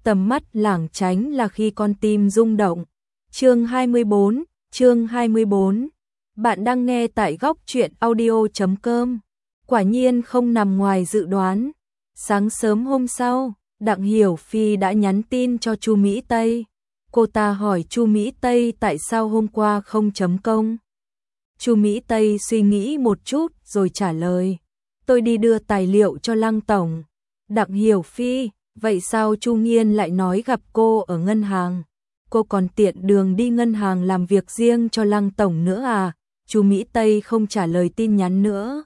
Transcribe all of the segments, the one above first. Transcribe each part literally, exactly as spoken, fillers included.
tầm mắt lảng tránh là khi con tim rung động. Chương hai mươi bốn, chương hai mươi bốn. Bạn đang nghe tại góc truyện audio chấm com. Quả nhiên không nằm ngoài dự đoán. Sáng sớm hôm sau, Đặng Hiểu Phi đã nhắn tin cho Chu Mỹ Tây. Cô ta hỏi Chu Mỹ Tây tại sao hôm qua không chấm công. Chu Mỹ Tây suy nghĩ một chút rồi trả lời. Tôi đi đưa tài liệu cho Lăng tổng. Đặng Hiểu Phi, vậy sao Chu Nghiên lại nói gặp cô ở ngân hàng? Cô còn tiện đường đi ngân hàng làm việc riêng cho Lăng tổng nữa à? Chu Mỹ Tây không trả lời tin nhắn nữa.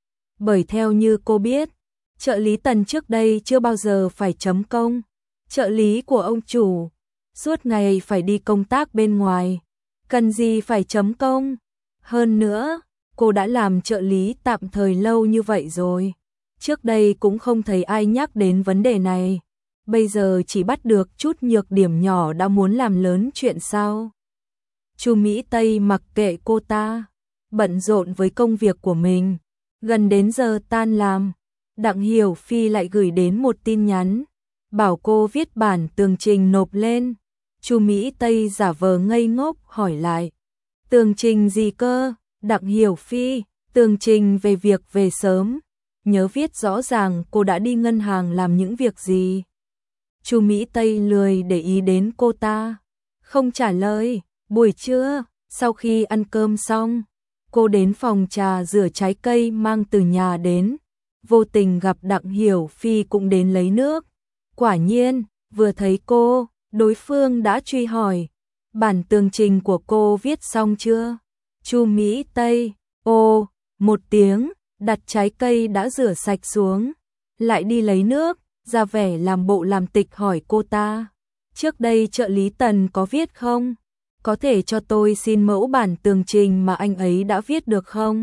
Bởi theo như cô biết, trợ lý Tần trước đây chưa bao giờ phải chấm công. Trợ lý của ông chủ, suốt ngày phải đi công tác bên ngoài. Cần gì phải chấm công? Hơn nữa, cô đã làm trợ lý tạm thời lâu như vậy rồi. Trước đây cũng không thấy ai nhắc đến vấn đề này. Bây giờ chỉ bắt được chút nhược điểm nhỏ đã muốn làm lớn chuyện sao? Chu Mỹ Tây mặc kệ cô ta, bận rộn với công việc của mình. Gần đến giờ tan làm, Đặng Hiểu Phi lại gửi đến một tin nhắn, bảo cô viết bản tường trình nộp lên. Chu Mỹ Tây giả vờ ngây ngốc hỏi lại. Tường trình gì cơ? Đặng Hiểu Phi, tường trình về việc về sớm. Nhớ viết rõ ràng cô đã đi ngân hàng làm những việc gì. Chu Mỹ Tây lười để ý đến cô ta, không trả lời. Buổi trưa, sau khi ăn cơm xong, cô đến phòng trà rửa trái cây mang từ nhà đến. Vô tình gặp Đặng Hiểu Phi cũng đến lấy nước. Quả nhiên, vừa thấy cô, đối phương đã truy hỏi. Bản tường trình của cô viết xong chưa? Chu Mỹ Tây, ô, một tiếng, đặt trái cây đã rửa sạch xuống. Lại đi lấy nước, ra vẻ làm bộ làm tịch hỏi cô ta. Trước đây trợ lý Tần có viết không? Có thể cho tôi xin mẫu bản tường trình mà anh ấy đã viết được không?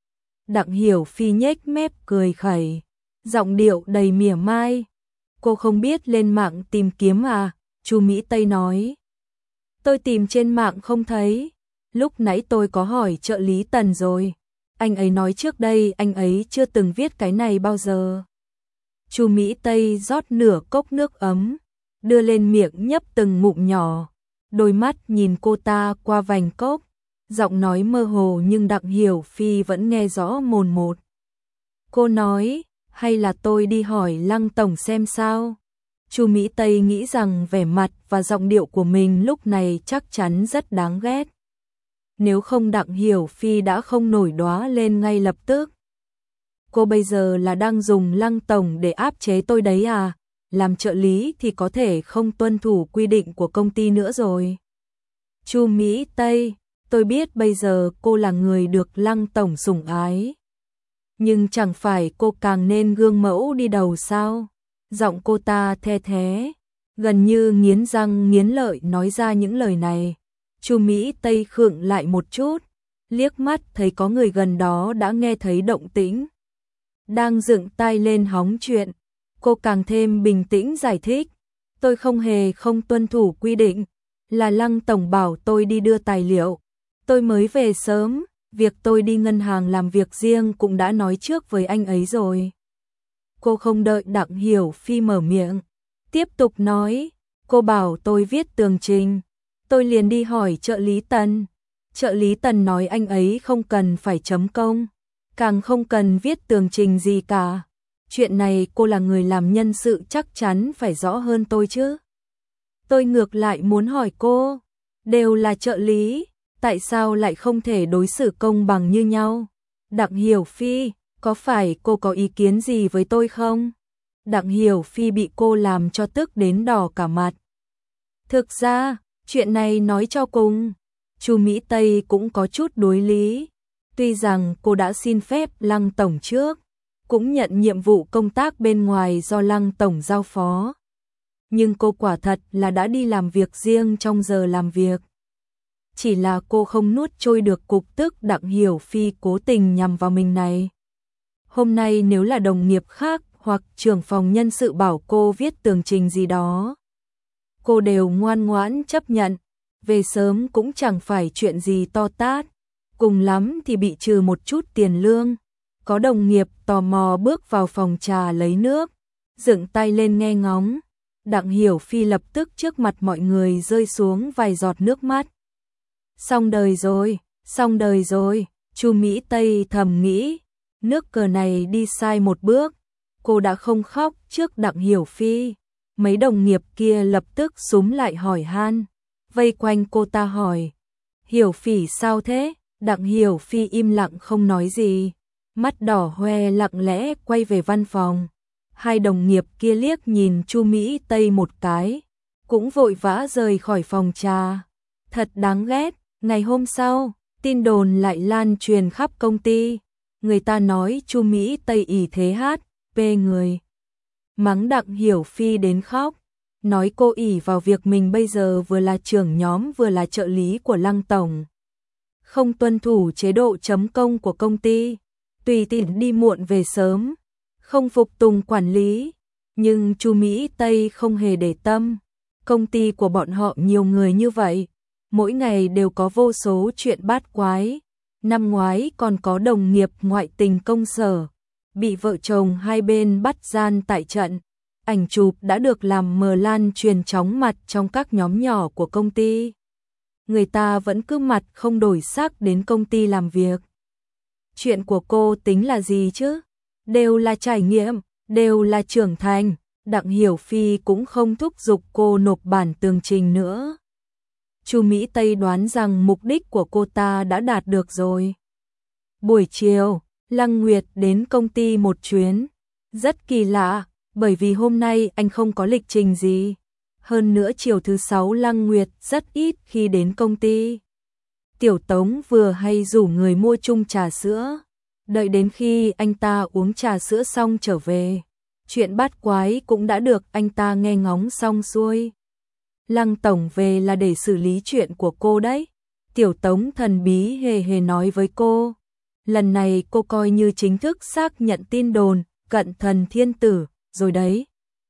Đặng Hiểu Phi nhếch mép cười khẩy, giọng điệu đầy mỉa mai. Cô không biết lên mạng tìm kiếm à? Chu Mỹ Tây nói. Tôi tìm trên mạng không thấy. Lúc nãy tôi có hỏi trợ lý Tần rồi. Anh ấy nói trước đây anh ấy chưa từng viết cái này bao giờ. Chu Mỹ Tây rót nửa cốc nước ấm, đưa lên miệng nhấp từng ngụm nhỏ. Đôi mắt nhìn cô ta qua vành cốc, giọng nói mơ hồ nhưng Đặng Hiểu Phi vẫn nghe rõ mồn một. Cô nói, hay là tôi đi hỏi Lăng tổng xem sao? Chu Mỹ Tây nghĩ rằng vẻ mặt và giọng điệu của mình lúc này chắc chắn rất đáng ghét. Nếu không Đặng Hiểu Phi đã không nổi đoá lên ngay lập tức. Cô bây giờ là đang dùng Lăng tổng để áp chế tôi đấy à? Làm trợ lý thì có thể không tuân thủ quy định của công ty nữa rồi. Chu Mỹ Tây, tôi biết bây giờ cô là người được Lăng tổng sủng ái. Nhưng chẳng phải cô càng nên gương mẫu đi đầu sao? Giọng cô ta the thế, gần như nghiến răng nghiến lợi nói ra những lời này. Chu Mỹ Tây khựng lại một chút, liếc mắt thấy có người gần đó đã nghe thấy động tĩnh. Đang dựng tai lên hóng chuyện, cô càng thêm bình tĩnh giải thích. Tôi không hề không tuân thủ quy định, là Lăng tổng bảo tôi đi đưa tài liệu. Tôi mới về sớm, việc tôi đi ngân hàng làm việc riêng cũng đã nói trước với anh ấy rồi. Cô không đợi Đặng Hiểu Phi mở miệng, tiếp tục nói, cô bảo tôi viết tường trình. Tôi liền đi hỏi trợ lý Tần. Trợ lý Tần nói anh ấy không cần phải chấm công, càng không cần viết tường trình gì cả. Chuyện này cô là người làm nhân sự chắc chắn phải rõ hơn tôi chứ. Tôi ngược lại muốn hỏi cô, đều là trợ lý, tại sao lại không thể đối xử công bằng như nhau? Đặng Hiểu Phi, có phải cô có ý kiến gì với tôi không? Đặng Hiểu Phi bị cô làm cho tức đến đỏ cả mặt. Thực ra, chuyện này nói cho cùng, Chu Mỹ Tây cũng có chút đối lý. Tuy rằng cô đã xin phép Lăng tổng trước, cũng nhận nhiệm vụ công tác bên ngoài do Lăng tổng giao phó. Nhưng cô quả thật là đã đi làm việc riêng trong giờ làm việc. Chỉ là cô không nuốt trôi được cục tức Đặng Hiểu Phi cố tình nhằm vào mình này. Hôm nay nếu là đồng nghiệp khác hoặc trưởng phòng nhân sự bảo cô viết tường trình gì đó, cô đều ngoan ngoãn chấp nhận. Về sớm cũng chẳng phải chuyện gì to tát, cùng lắm thì bị trừ một chút tiền lương. Có đồng nghiệp tò mò bước vào phòng trà lấy nước, dựng tay lên nghe ngóng. Đặng Hiểu Phi lập tức trước mặt mọi người rơi xuống vài giọt nước mắt. Xong đời rồi, xong đời rồi, Chu Mỹ Tây thầm nghĩ, nước cờ này đi sai một bước, cô đã không khóc trước Đặng Hiểu Phi. Mấy đồng nghiệp kia lập tức xúm lại hỏi han, vây quanh cô ta hỏi, Hiểu Phỉ sao thế? Đặng Hiểu Phi im lặng không nói gì, mắt đỏ hoe lặng lẽ quay về văn phòng. Hai đồng nghiệp kia liếc nhìn Chu Mỹ Tây một cái, cũng vội vã rời khỏi phòng trà. Thật đáng ghét, ngày hôm sau, tin đồn lại lan truyền khắp công ty. Người ta nói Chu Mỹ Tây ỷ thế hát, pê người. Mắng Đặng Hiểu Phi đến khóc, nói cô ỷ vào việc mình bây giờ vừa là trưởng nhóm vừa là trợ lý của Lăng tổng. Không tuân thủ chế độ chấm công của công ty, tùy tiện đi muộn về sớm, không phục tùng quản lý. Nhưng Chu Mỹ Tây không hề để tâm, công ty của bọn họ nhiều người như vậy, mỗi ngày đều có vô số chuyện bát quái. Năm ngoái còn có đồng nghiệp ngoại tình công sở, bị vợ chồng hai bên bắt gian tại trận. Ảnh chụp đã được làm mờ lan truyền chóng mặt trong các nhóm nhỏ của công ty. Người ta vẫn cứ mặt không đổi sắc đến công ty làm việc. Chuyện của cô tính là gì chứ? Đều là trải nghiệm, đều là trưởng thành. Đặng Hiểu Phi cũng không thúc giục cô nộp bản tường trình nữa. Chu Mỹ Tây đoán rằng mục đích của cô ta đã đạt được rồi. Buổi chiều, Lăng Nguyệt đến công ty một chuyến. Rất kỳ lạ, bởi vì hôm nay anh không có lịch trình gì. Hơn nữa chiều thứ sáu Lăng Nguyệt rất ít khi đến công ty. Tiểu Tống vừa hay rủ người mua chung trà sữa. Đợi đến khi anh ta uống trà sữa xong trở về, chuyện bát quái cũng đã được anh ta nghe ngóng xong xuôi. Lăng tổng về là để xử lý chuyện của cô đấy. Tiểu Tống thần bí hề hề nói với cô. Lần này cô coi như chính thức xác nhận tin đồn cận thần thiên tử rồi đấy.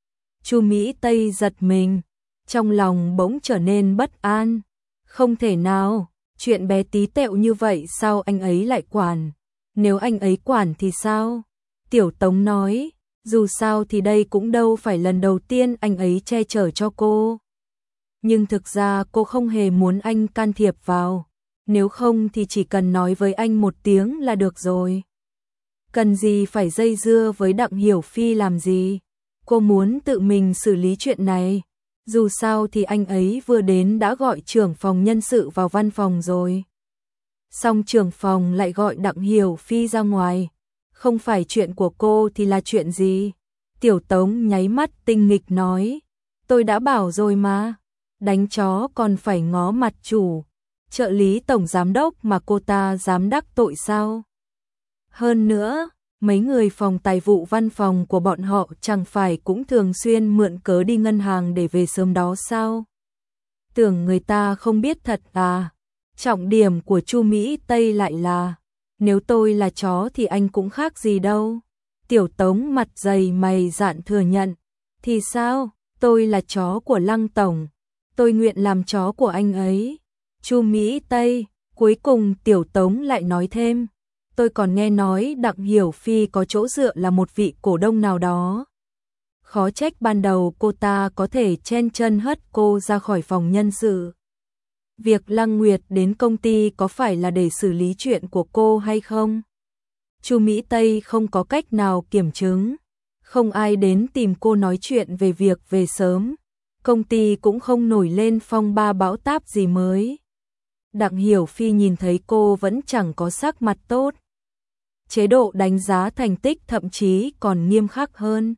Chu Mỹ Tây giật mình, trong lòng bỗng trở nên bất an. Không thể nào, chuyện bé tí tẹo như vậy sao anh ấy lại quản? Nếu anh ấy quản thì sao? Tiểu Tống nói, dù sao thì đây cũng đâu phải lần đầu tiên anh ấy che chở cho cô. Nhưng thực ra cô không hề muốn anh can thiệp vào. Nếu không thì chỉ cần nói với anh một tiếng là được rồi. Cần gì phải dây dưa với Đặng Hiểu Phi làm gì? Cô muốn tự mình xử lý chuyện này. Dù sao thì anh ấy vừa đến đã gọi trưởng phòng nhân sự vào văn phòng rồi. Xong trưởng phòng lại gọi Đặng Hiểu Phi ra ngoài. Không phải chuyện của cô thì là chuyện gì? Tiểu Tống nháy mắt tinh nghịch nói. Tôi đã bảo rồi mà. Đánh chó còn phải ngó mặt chủ. Trợ lý tổng giám đốc mà cô ta dám đắc tội sao? Hơn nữa, mấy người phòng tài vụ văn phòng của bọn họ chẳng phải cũng thường xuyên mượn cớ đi ngân hàng để về sớm đó sao? Tưởng người ta không biết thật à? Trọng điểm của Chu Mỹ Tây lại là, nếu tôi là chó thì anh cũng khác gì đâu. Tiểu Tống mặt dày mày dạn thừa nhận. Thì sao? Tôi là chó của Lăng tổng. Tôi nguyện làm chó của anh ấy. Chu Mỹ Tây, cuối cùng Tiểu Tống lại nói thêm. Tôi còn nghe nói Đặng Hiểu Phi có chỗ dựa là một vị cổ đông nào đó. Khó trách ban đầu cô ta có thể chen chân hất cô ra khỏi phòng nhân sự. Việc Lăng Nguyệt đến công ty có phải là để xử lý chuyện của cô hay không? Chu Mỹ Tây không có cách nào kiểm chứng. Không ai đến tìm cô nói chuyện về việc về sớm. Công ty cũng không nổi lên phong ba bão táp gì mới. Đặng Hiểu Phi nhìn thấy cô vẫn chẳng có sắc mặt tốt. Chế độ đánh giá thành tích thậm chí còn nghiêm khắc hơn.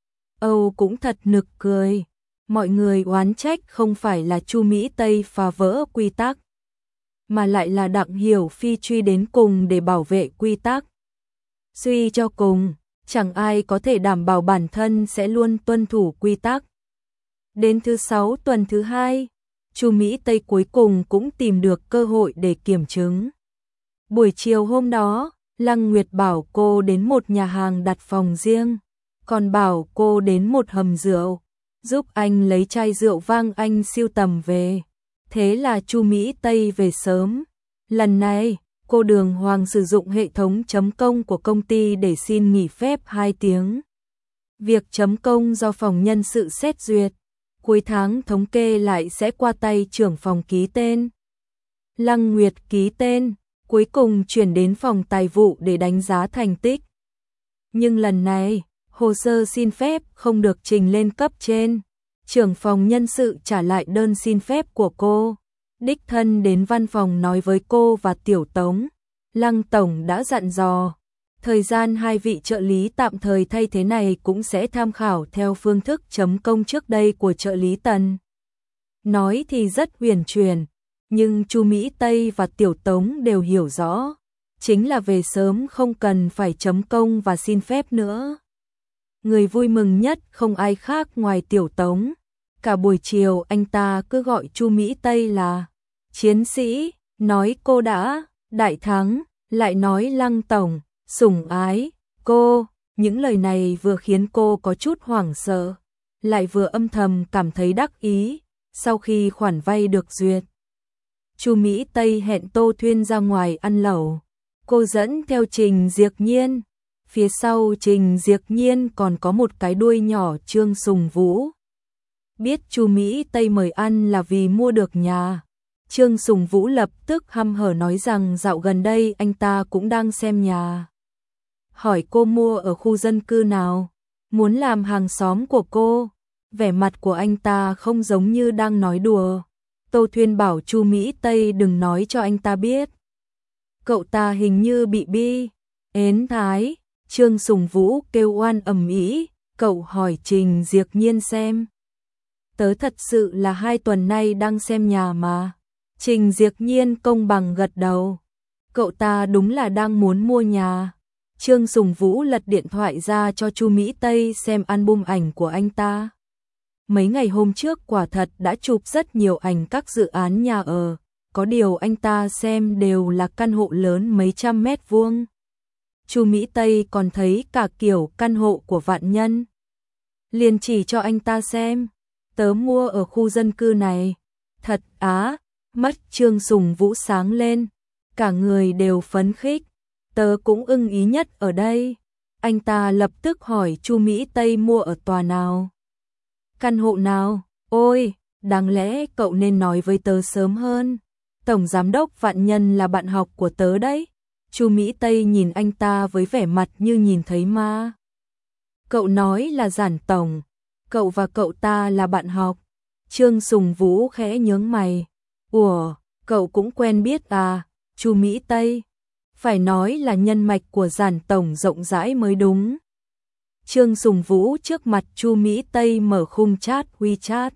Âu cũng thật nực cười. Mọi người oán trách không phải là Chu Mỹ Tây phá vỡ quy tắc, mà lại là Đặng Hiểu Phi truy đến cùng để bảo vệ quy tắc. Suy cho cùng, chẳng ai có thể đảm bảo bản thân sẽ luôn tuân thủ quy tắc. Đến thứ sáu tuần thứ hai, Chu Mỹ Tây cuối cùng cũng tìm được cơ hội để kiểm chứng. Buổi chiều hôm đó, Lăng Nguyệt bảo cô đến một nhà hàng đặt phòng riêng, còn bảo cô đến một hầm rượu, giúp anh lấy chai rượu vang anh siêu tầm về. Thế là Chu Mỹ Tây về sớm. Lần này, cô đường hoàng sử dụng hệ thống chấm công của công ty để xin nghỉ phép hai tiếng. Việc chấm công do phòng nhân sự xét duyệt. cuối tháng thống kê lại sẽ qua tay trưởng phòng ký tên. Lăng Nguyệt ký tên, cuối cùng chuyển đến phòng tài vụ để đánh giá thành tích. Nhưng lần này, hồ sơ xin phép không được trình lên cấp trên. Trưởng phòng nhân sự trả lại đơn xin phép của cô. Đích thân đến văn phòng nói với cô và Tiểu Tống. Lăng Tổng đã dặn dò. Thời gian hai vị trợ lý tạm thời thay thế này cũng sẽ tham khảo theo phương thức chấm công trước đây của trợ lý Tần. Nói thì rất huyền chuyển, nhưng Chu Mỹ Tây và Tiểu Tống đều hiểu rõ. Chính là về sớm không cần phải chấm công và xin phép nữa. Người vui mừng nhất không ai khác ngoài Tiểu Tống. Cả buổi chiều anh ta cứ gọi Chu Mỹ Tây là chiến sĩ, nói cô đã đại thắng, lại nói Lăng Tổng sủng ái cô. Những lời này vừa khiến cô có chút hoảng sợ, lại vừa âm thầm cảm thấy đắc ý. Sau khi khoản vay được duyệt, Chu Mỹ Tây hẹn Tô Thuyên ra ngoài ăn lẩu. Cô dẫn theo Trình Diệc Nhiên. Phía sau Trình Diệc Nhiên còn có một cái đuôi nhỏ Trương Sùng Vũ. Biết Chu Mỹ Tây mời ăn là vì mua được nhà. Trương Sùng Vũ lập tức hăm hở nói rằng dạo gần đây anh ta cũng đang xem nhà. Hỏi cô mua ở khu dân cư nào, muốn làm hàng xóm của cô. Vẻ mặt của anh ta không giống như đang nói đùa. Tô Thuyên bảo Chu Mỹ Tây đừng nói cho anh ta biết. Cậu ta hình như bị bi ến thái. Trương Sùng Vũ kêu oan ầm ĩ. Cậu hỏi Trình Diệc Nhiên xem. Tớ thật sự là hai tuần nay đang xem nhà mà. Trình Diệc Nhiên công bằng gật đầu. Cậu ta đúng là đang muốn mua nhà. Trương Sùng Vũ lật điện thoại ra cho Chu Mỹ Tây xem album ảnh của anh ta. Mấy ngày hôm trước quả thật đã chụp rất nhiều ảnh các dự án nhà ở. Có điều anh ta xem đều là căn hộ lớn mấy trăm mét vuông. Chu Mỹ Tây còn thấy cả kiểu căn hộ của Vạn Nhân. Liền chỉ cho anh ta xem. Tớ mua ở khu dân cư này. Thật á, mắt Trương Sùng Vũ sáng lên. Cả người đều phấn khích. Tớ cũng ưng ý nhất ở đây. Anh ta lập tức hỏi Chu Mỹ Tây mua ở tòa nào. Căn hộ nào? Ôi, đáng lẽ cậu nên nói với tớ sớm hơn. Tổng giám đốc Vạn Nhân là bạn học của tớ đấy. Chu Mỹ Tây nhìn anh ta với vẻ mặt như nhìn thấy ma. Cậu nói là Giản tổng, cậu và cậu ta là bạn học. Trương Sùng Vũ khẽ nhướng mày. Ủa, cậu cũng quen biết à? Chu Mỹ Tây, phải nói là nhân mạch của Giản tổng rộng rãi mới đúng. Trương Sùng Vũ trước mặt Chu Mỹ Tây mở khung chat WeChat.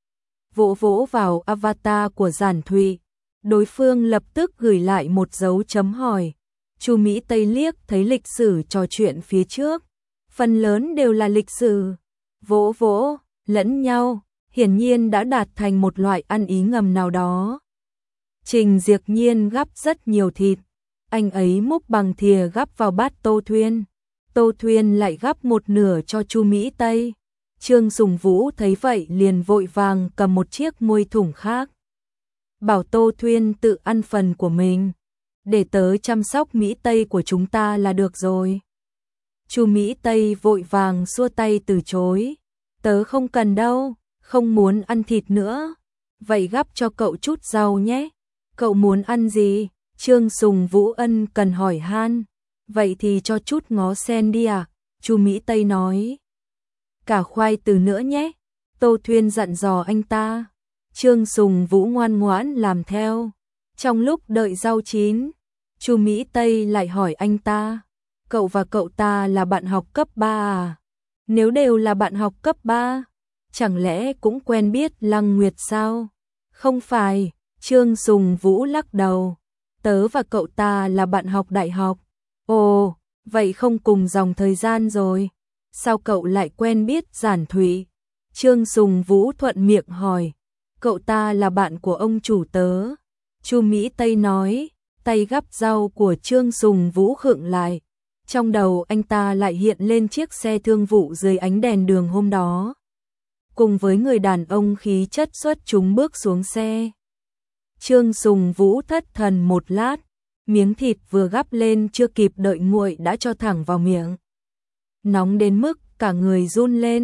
Vỗ vỗ vào avatar của Giản Thụy. Đối phương lập tức gửi lại một dấu chấm hỏi. Chu Mỹ Tây liếc thấy lịch sử trò chuyện phía trước. Phần lớn đều là lịch sử. Vỗ vỗ, lẫn nhau, hiển nhiên đã đạt thành một loại ăn ý ngầm nào đó. Trình Diệc Nhiên gắp rất nhiều thịt. Anh ấy múc bằng thìa gắp vào bát Tô Thuyên. Tô Thuyên lại gắp một nửa cho Chu Mỹ Tây. Trương Sùng Vũ thấy vậy liền vội vàng cầm một chiếc muôi thủng khác. Bảo Tô Thuyên tự ăn phần của mình. Để tớ chăm sóc Mỹ Tây của chúng ta là được rồi. Chu Mỹ Tây vội vàng xua tay từ chối. Tớ không cần đâu, không muốn ăn thịt nữa. Vậy gắp cho cậu chút rau nhé. Cậu muốn ăn gì? Trương Sùng Vũ ân cần hỏi han. Vậy thì cho chút ngó sen đi à? Chu Mỹ Tây nói. Cả khoai từ nữa nhé. Tô Thuyên dặn dò anh ta. Trương Sùng Vũ ngoan ngoãn làm theo. Trong lúc đợi rau chín, Chu Mỹ Tây lại hỏi anh ta. Cậu và cậu ta là bạn học cấp ba à? Nếu đều là bạn học cấp ba, chẳng lẽ cũng quen biết Lăng Nguyệt sao? Không phải, Trương Sùng Vũ lắc đầu. Tớ và cậu ta là bạn học đại học. Ồ, vậy không cùng dòng thời gian rồi. Sao cậu lại quen biết Giản Thụy? Trương Sùng Vũ thuận miệng hỏi. Cậu ta là bạn của ông chủ tớ. Chu Mỹ Tây nói, tay gắp rau của Trương Sùng Vũ khựng lại. Trong đầu anh ta lại hiện lên chiếc xe thương vụ dưới ánh đèn đường hôm đó. Cùng với người đàn ông khí chất xuất chúng bước xuống xe. Trương Sùng Vũ thất thần một lát, miếng thịt vừa gắp lên chưa kịp đợi nguội đã cho thẳng vào miệng. Nóng đến mức cả người run lên.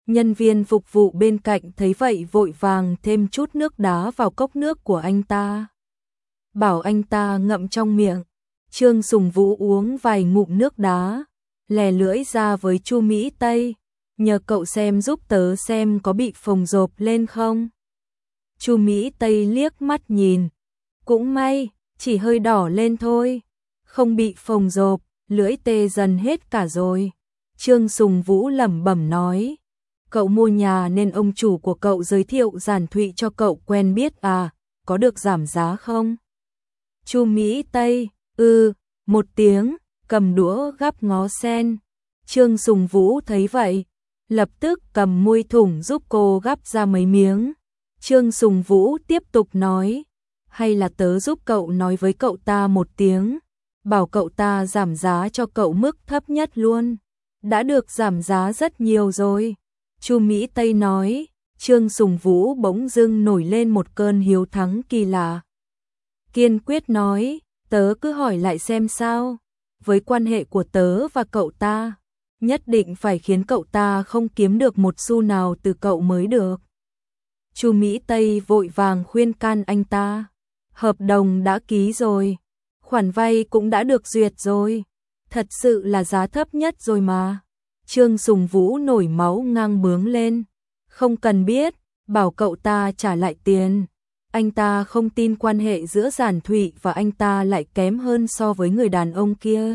Nhân viên phục vụ bên cạnh thấy vậy vội vàng thêm chút nước đá vào cốc nước của anh ta. Bảo anh ta ngậm trong miệng. Trương Sùng Vũ uống vài ngụm nước đá, lè lưỡi ra với Chu Mỹ Tây, nhờ cậu xem giúp tớ xem có bị phồng rộp lên không. Chu Mỹ Tây liếc mắt nhìn, cũng may, chỉ hơi đỏ lên thôi, không bị phồng rộp, lưỡi tê dần hết cả rồi. Trương Sùng Vũ lẩm bẩm nói, cậu mua nhà nên ông chủ của cậu giới thiệu Giản Thụy cho cậu quen biết à, có được giảm giá không? Chu Mỹ Tây, ừ, một tiếng, cầm đũa gắp ngó sen. Trương Sùng Vũ thấy vậy, lập tức cầm muôi thủng giúp cô gắp ra mấy miếng. Trương Sùng Vũ tiếp tục nói, hay là tớ giúp cậu nói với cậu ta một tiếng, bảo cậu ta giảm giá cho cậu mức thấp nhất luôn. Đã được giảm giá rất nhiều rồi. Chu Mỹ Tây nói. Trương Sùng Vũ bỗng dưng nổi lên một cơn hiếu thắng kỳ lạ. Kiên quyết nói, tớ cứ hỏi lại xem sao. Với quan hệ của tớ và cậu ta, nhất định phải khiến cậu ta không kiếm được một xu nào từ cậu mới được. Chu Mỹ Tây vội vàng khuyên can anh ta. Hợp đồng đã ký rồi, khoản vay cũng đã được duyệt rồi, thật sự là giá thấp nhất rồi mà. Trương Sùng Vũ nổi máu ngang bướng lên. Không cần biết, bảo cậu ta trả lại tiền. Anh ta không tin quan hệ giữa Giản Thụy và anh ta lại kém hơn so với người đàn ông kia.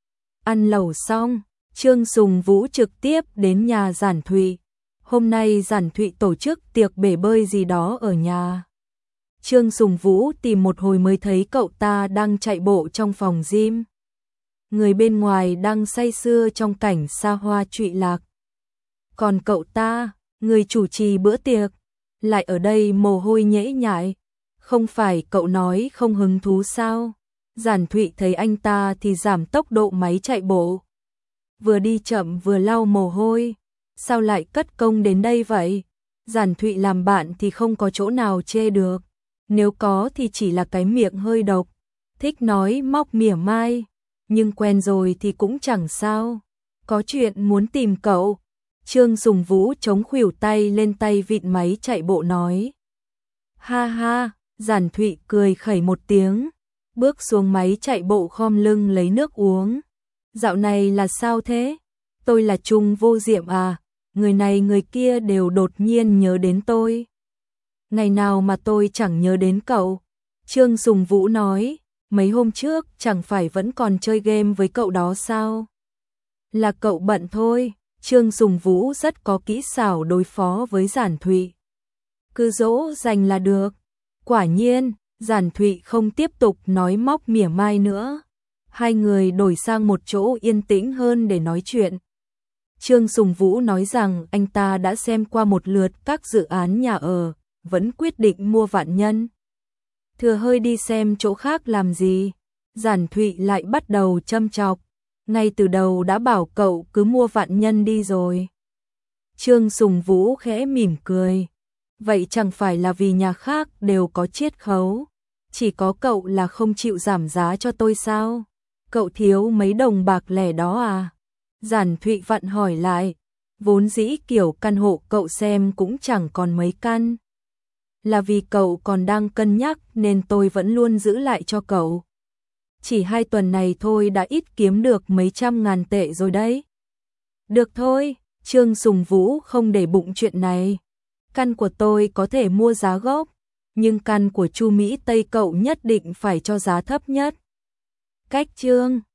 Ăn lẩu xong, Trương Sùng Vũ trực tiếp đến nhà Giản Thụy. Hôm nay Giản Thụy tổ chức tiệc bể bơi gì đó ở nhà. Trương Sùng Vũ tìm một hồi mới thấy cậu ta đang chạy bộ trong phòng gym. Người bên ngoài đang say sưa trong cảnh xa hoa trụy lạc. Còn cậu ta, người chủ trì bữa tiệc, lại ở đây mồ hôi nhễ nhại. Không phải cậu nói không hứng thú sao? Giản Thụy thấy anh ta thì giảm tốc độ máy chạy bộ. Vừa đi chậm vừa lau mồ hôi. Sao lại cất công đến đây vậy? Giản Thụy làm bạn thì không có chỗ nào chê được. Nếu có thì chỉ là cái miệng hơi độc, thích nói móc mỉa mai. Nhưng quen rồi thì cũng chẳng sao. Có chuyện muốn tìm cậu. Trương Sùng Vũ chống khuỷu tay lên tay vịn máy chạy bộ nói. Ha ha, Giản Thụy cười khẩy một tiếng, bước xuống máy chạy bộ khom lưng lấy nước uống. Dạo này là sao thế? Tôi là Trung Vô Diệm à? Người này người kia đều đột nhiên nhớ đến tôi. Ngày nào mà tôi chẳng nhớ đến cậu. Trương Sùng Vũ nói, mấy hôm trước chẳng phải vẫn còn chơi game với cậu đó sao? Là cậu bận thôi. Trương Sùng Vũ rất có kỹ xảo đối phó với Giản Thụy. Cứ dỗ dành là được. Quả nhiên, Giản Thụy không tiếp tục nói móc mỉa mai nữa. Hai người đổi sang một chỗ yên tĩnh hơn để nói chuyện. Trương Sùng Vũ nói rằng anh ta đã xem qua một lượt các dự án nhà ở, vẫn quyết định mua Vạn Nhân. Thừa hơi đi xem chỗ khác làm gì. Giản Thụy lại bắt đầu châm chọc. Ngay từ đầu đã bảo cậu cứ mua Vạn Nhân đi rồi. Trương Sùng Vũ khẽ mỉm cười. Vậy chẳng phải là vì nhà khác đều có chiết khấu, chỉ có cậu là không chịu giảm giá cho tôi sao? Cậu thiếu mấy đồng bạc lẻ đó à? Giản Thụy vặn hỏi lại. Vốn dĩ kiểu căn hộ cậu xem cũng chẳng còn mấy căn. Là vì cậu còn đang cân nhắc nên tôi vẫn luôn giữ lại cho cậu. Chỉ hai tuần này thôi đã ít kiếm được mấy trăm ngàn tệ rồi đấy. Được thôi, Trương Sùng Vũ không để bụng chuyện này. Căn của tôi có thể mua giá gốc, nhưng căn của Chu Mỹ Tây cậu nhất định phải cho giá thấp nhất. Cách Trương